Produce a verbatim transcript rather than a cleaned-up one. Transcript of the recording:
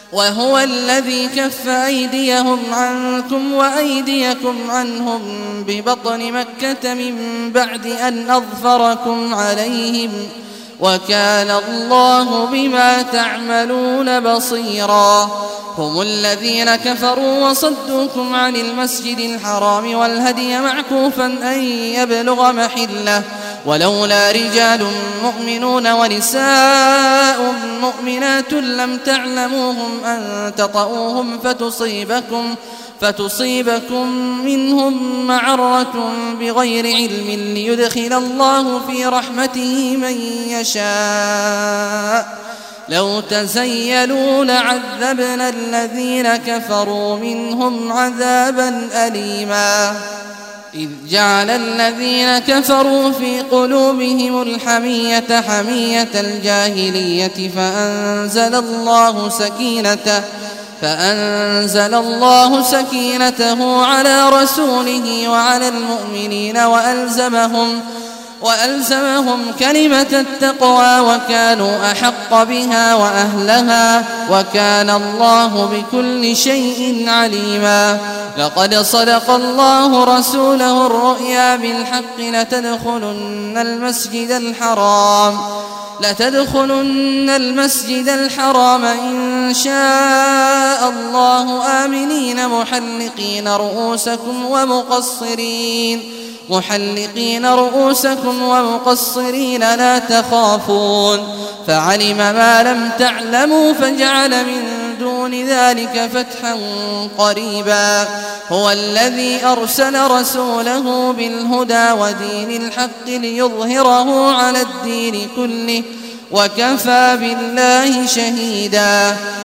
وهو الذي كف أيديهم عنكم وأيديكم عنهم ببطن مكة من بعد أن أظفركم عليهم وكان الله بما تعملون بصيرا. هم الذين كفروا وصدوكم عن المسجد الحرام والهدي معكوفا أن يبلغ محله ولولا رجال مؤمنون ونساء مؤمنات لم تعلموهم أن تطؤوهم فتصيبكم فتصيبكم منهم معرة بغير علم ليدخل الله في رحمته من يشاء لو تزيلوا لعذبنا الذين كفروا منهم عذابا أليما. إذ جعل الذين كفروا في قلوبهم الحمية حمية الجاهلية فأنزل الله سكينته فأنزل الله سكينته على رسوله وعلى المؤمنين وألزمهم وألزمهم كلمة التقوى وكانوا أحق بها وأهلها وكان الله بكل شيء عليما. لقد صدق الله رسوله الرؤيا بالحق لتدخلن المسجد الحرام لتدخلن المسجد الحرام إن شاء الله آمنين محلقين رؤوسكم ومقصرين محلقين رؤوسكم ومقصرين لا تخافون فعلم ما لم تعلموا فجعل من دون ذلك فتحا قريبا. هو الذي أرسل رسوله بالهدى ودين الحق ليظهره على الدين كله وكفى بالله شهيدا.